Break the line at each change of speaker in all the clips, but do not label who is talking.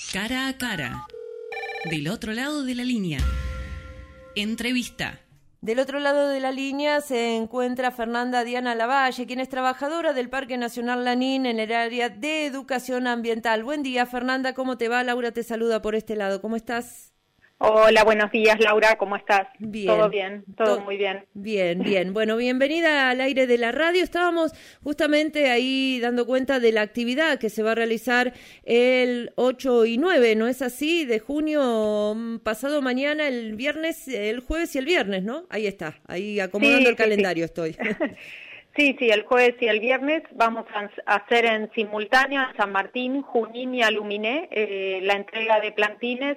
Cara a cara. Del otro lado de la línea. Entrevista.
Del otro lado de la línea se encuentra Fernanda Diana Lavalle, quien es trabajadora del Parque Nacional Lanín en el área de educación ambiental. Buen día, Fernanda, ¿cómo te va? Laura te saluda por este lado. ¿Cómo estás?
Hola, buenos días, Laura, ¿cómo estás?
Bien.
¿Todo bien? Todo muy bien.
Bien, bien. Bueno, bienvenida al aire de la radio. Estábamos justamente ahí dando cuenta de la actividad que se va a realizar el 8 y 9, ¿no es así? De junio, pasado mañana, el viernes, el jueves y el viernes, ¿no? Ahí está, ahí acomodando el calendario estoy.
Sí, el jueves y el viernes vamos a hacer en simultáneo en San Martín, Junín y Aluminé la entrega de plantines,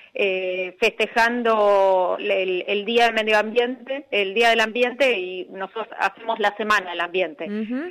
festejando el Día del Medio Ambiente, el Día del Ambiente, y nosotros hacemos la Semana del Ambiente.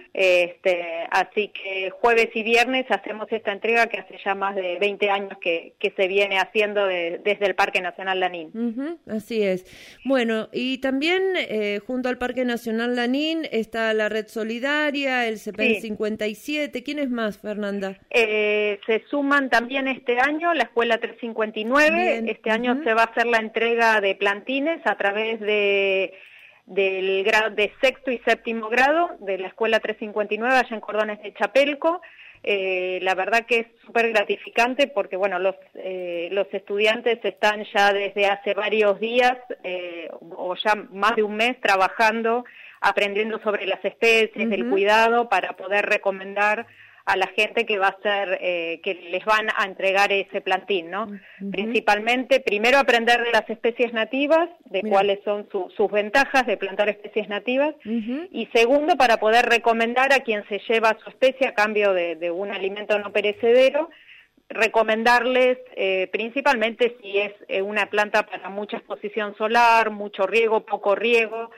Así que jueves y viernes hacemos esta entrega que hace ya más de 20 años que se viene haciendo desde el Parque Nacional Lanín.
Así es. Bueno, y también junto al Parque Nacional Lanín está la Red Solidaria, el CEPEN 57. ¿Quiénes más, Fernanda?
Se suman también este año la Escuela 359. Bien. Este año se va a hacer la entrega de plantines a través del grado de sexto y séptimo grado de la Escuela 359 allá en Cordones de Chapelco. La verdad que es súper gratificante porque bueno, los estudiantes están ya desde hace varios días o ya más de un mes trabajando, aprendiendo sobre las especies, del cuidado, para poder recomendar a la gente que va a ser, que les van a entregar ese plantín, ¿no? Principalmente, primero aprender de las especies nativas, de cuáles son sus ventajas de plantar especies nativas, y segundo, para poder recomendar a quien se lleva su especie a cambio de un alimento no perecedero, recomendarles principalmente si es una planta para mucha exposición solar, mucho riego, poco riego,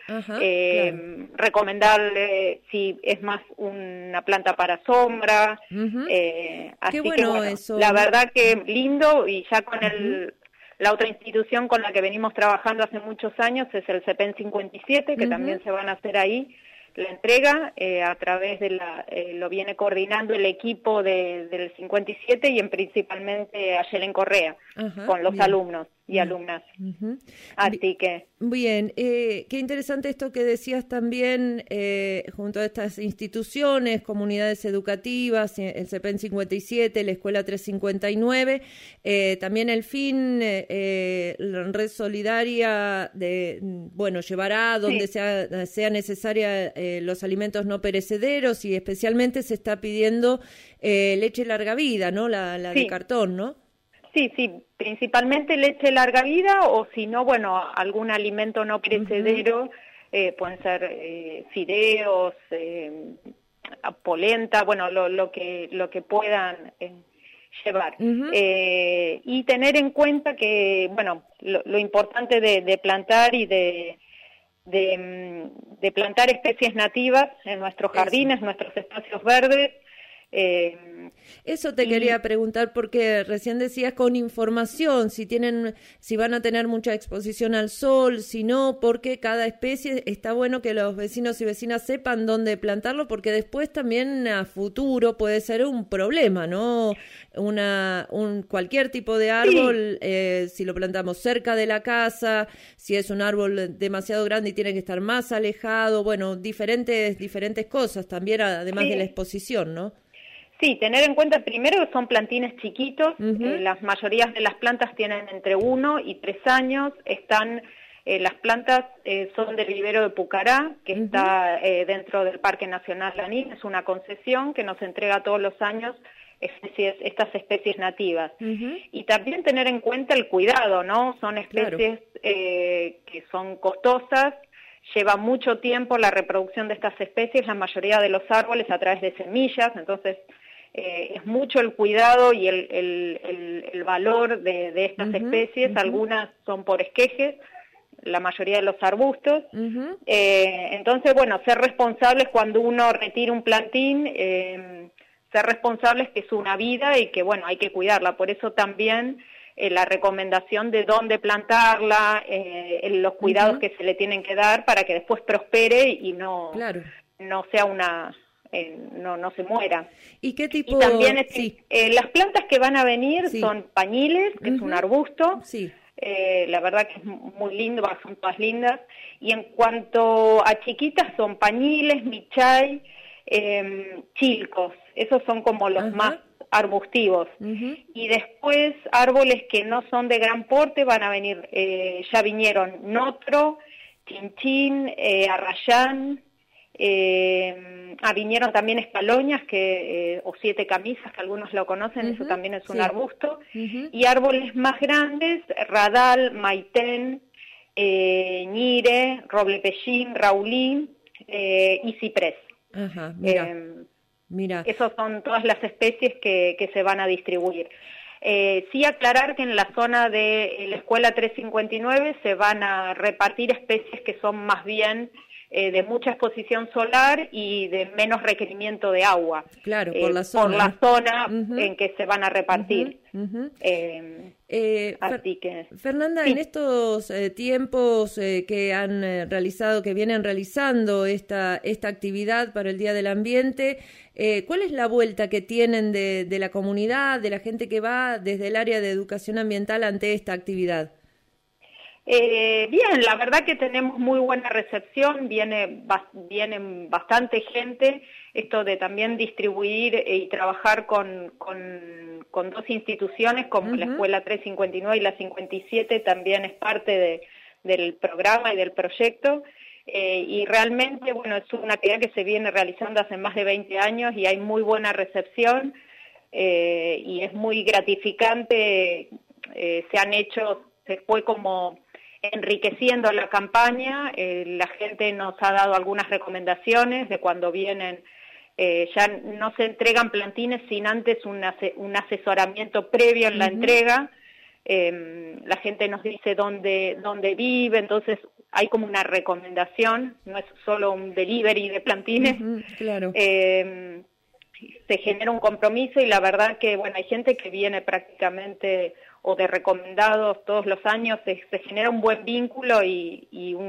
recomendarle si es más una planta para sombra, así
Qué bueno,
que bueno,
eso,
la verdad que lindo, y ya con la otra institución con la que venimos trabajando hace muchos años es el CEPEN 57, que también se van a hacer ahí la entrega, a través de lo viene coordinando el equipo del 57 y principalmente a Yelen Correa, con los alumnos y alumnas. Así que...
Bien, qué interesante esto que decías también, junto a estas instituciones, comunidades educativas, el CEPEN 57, la Escuela 359, también el fin, la Red Solidaria, llevará donde sea necesaria los alimentos no perecederos, y especialmente se está pidiendo leche larga vida, ¿no? La de cartón, ¿no?
Sí, principalmente leche larga vida, o si no, bueno, algún alimento no perecedero, pueden ser fideos, polenta, bueno, lo que puedan llevar. Y tener en cuenta que, bueno, lo importante de plantar y de plantar especies nativas en nuestros jardines, nuestros espacios verdes.
Eso te quería preguntar, porque recién decías con información, si van a tener mucha exposición al sol, si no, porque cada especie está bueno que los vecinos y vecinas sepan dónde plantarlo, porque después también a futuro puede ser un problema, ¿no? Cualquier tipo de árbol, si lo plantamos cerca de la casa, si es un árbol demasiado grande y tiene que estar más alejado, bueno, diferentes cosas también, además de la exposición, ¿no?
Sí, tener en cuenta primero que son plantines chiquitos, las mayorías de las plantas tienen entre 1 y 3 años, las plantas son del vivero de Pucará, que está dentro del Parque Nacional Lanín, es una concesión que nos entrega todos los años estas especies nativas. Y también tener en cuenta el cuidado, ¿no? Son especies que son costosas, lleva mucho tiempo la reproducción de estas especies, la mayoría de los árboles a través de semillas, entonces es mucho el cuidado y el valor de estas especies. Algunas son por esquejes, la mayoría de los arbustos. Entonces, bueno, ser responsables cuando uno retira un plantín, ser responsables que es una vida y que, bueno, hay que cuidarla. Por eso también la recomendación de dónde plantarla, los cuidados que se le tienen que dar para que después prospere y no sea no se mueran.
¿Y qué tipo?
Y también
sí.
Las plantas que van a venir
sí.
son pañiles, que es un arbusto.
Sí.
La verdad que es muy lindo, son todas lindas. Y en cuanto a chiquitas, son pañiles, michay, chilcos. Esos son como los más arbustivos. Y después árboles que no son de gran porte van a venir, ya vinieron notro, chinchín, arrayán, vinieron también espaloñas o siete camisas, que algunos lo conocen, eso también es un arbusto, y árboles más grandes, radal, maitén, ñire, roble pellín, raulín y ciprés.
Ajá, mira.
Esas son todas las especies que se van a distribuir. Sí aclarar que en la zona de la Escuela 359 se van a repartir especies que son más bien de mucha exposición solar y de menos requerimiento de agua.
Claro, por la zona.
Por la zona en que se van a repartir. Así que...
Fernanda, sí. En estos tiempos que han realizado, que vienen realizando esta actividad para el Día del Ambiente, ¿cuál es la vuelta que tienen de la comunidad, de la gente que va desde el área de educación ambiental ante esta actividad?
Bien, la verdad que tenemos muy buena recepción, vienen bastante gente, esto de también distribuir y trabajar con dos instituciones como la Escuela 359 y la 57 también es parte del programa y del proyecto, y realmente, bueno, es una actividad que se viene realizando hace más de 20 años y hay muy buena recepción, y es muy gratificante, se fue como enriqueciendo la campaña, la gente nos ha dado algunas recomendaciones de cuando vienen, ya no se entregan plantines sin antes un asesoramiento previo en la entrega, la gente nos dice dónde vive, entonces hay como una recomendación, no es solo un delivery de plantines,
claro.
Se genera un compromiso y la verdad que, bueno, hay gente que viene prácticamente o de recomendados todos los años, se genera un buen vínculo y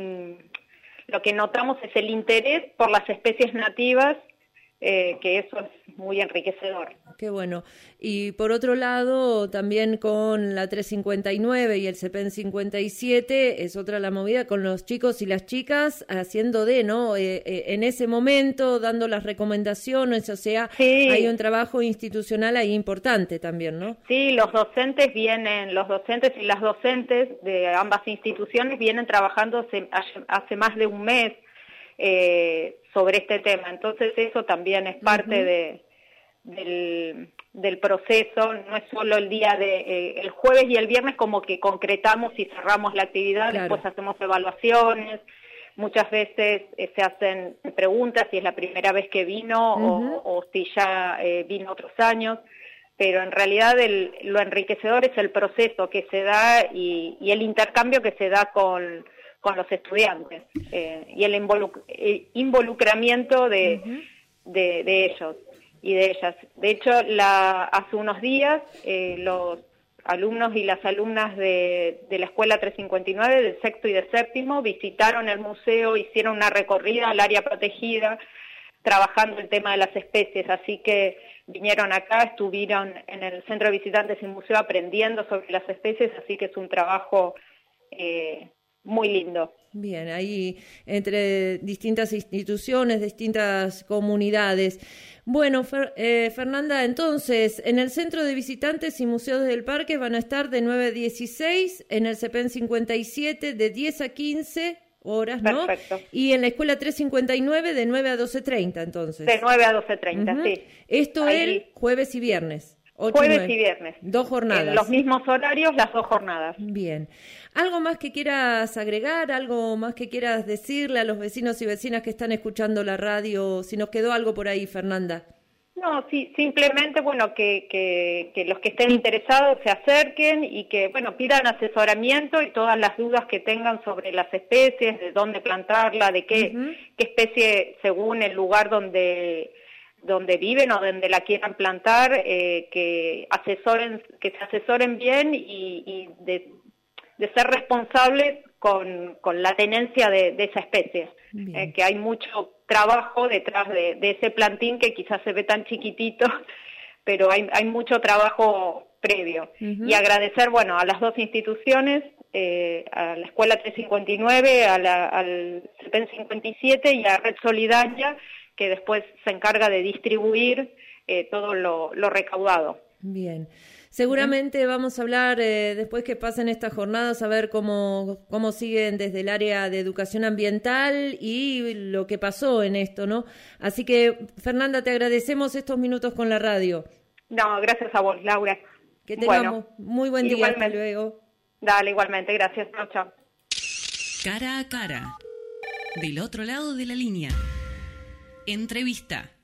lo que notamos es el interés por las especies nativas, que eso es muy enriquecedor.
Qué bueno. Y por otro lado, también con la 359 y el CEPEN 57, es otra la movida con los chicos y las chicas haciendo ¿no? En ese momento, dando las recomendaciones, o sea, sí. Hay un trabajo institucional ahí importante también, ¿no? Sí,
los docentes y las docentes de ambas instituciones vienen trabajando hace más de un mes sobre este tema, entonces eso también es parte del proceso, no es solo el día el jueves y el viernes como que concretamos y cerramos la actividad, claro. Después hacemos evaluaciones, muchas veces se hacen preguntas si es la primera vez que vino o si ya vino otros años, pero en realidad lo enriquecedor es el proceso que se da y el intercambio que se da con los estudiantes y el involucramiento de ellos y de ellas. De hecho, hace unos días los alumnos y las alumnas de la Escuela 359, del sexto y del séptimo, visitaron el museo, hicieron una recorrida al área protegida, trabajando el tema de las especies, así que vinieron acá, estuvieron en el centro de visitantes y museo aprendiendo sobre las especies, así que es un trabajo muy lindo.
Bien, ahí entre distintas instituciones, distintas comunidades. Bueno, Fernanda, entonces, en el Centro de Visitantes y Museos del Parque van a estar de 9 a 16, en el CEPEN 57 de 10 a 15 horas, ¿no?
Perfecto.
Y en la Escuela 359 de 9 a 12:30, entonces.
De 9 a 12:30, sí.
Esto el jueves y viernes.
Jueves y viernes.
2 jornadas.
En los mismos horarios, las 2 jornadas.
Bien. ¿Algo más que quieras agregar? ¿Algo más que quieras decirle a los vecinos y vecinas que están escuchando la radio? Si nos quedó algo por ahí, Fernanda.
No, sí, simplemente, bueno, que los que estén interesados se acerquen y que, bueno, pidan asesoramiento y todas las dudas que tengan sobre las especies, de dónde plantarla, de qué especie según el lugar donde viven o donde la quieran plantar, que se asesoren bien y de ser responsables con la tenencia de esa especie, que hay mucho trabajo detrás de ese plantín que quizás se ve tan chiquitito, pero hay mucho trabajo previo. Y agradecer, bueno, a las dos instituciones, a la Escuela 359, al CEPEN 57 y a Red Solidaria, que después se encarga de distribuir todo lo recaudado.
Bien. Seguramente vamos a hablar después que pasen estas jornadas, a ver cómo siguen desde el área de educación ambiental y lo que pasó en esto, ¿no? Así que, Fernanda, te agradecemos estos minutos con la radio.
No, gracias a vos, Laura.
Que tengamos muy buen día. Hasta luego.
Dale, igualmente. Gracias. Chao.
Cara a cara. Del otro lado de la línea. Entrevista.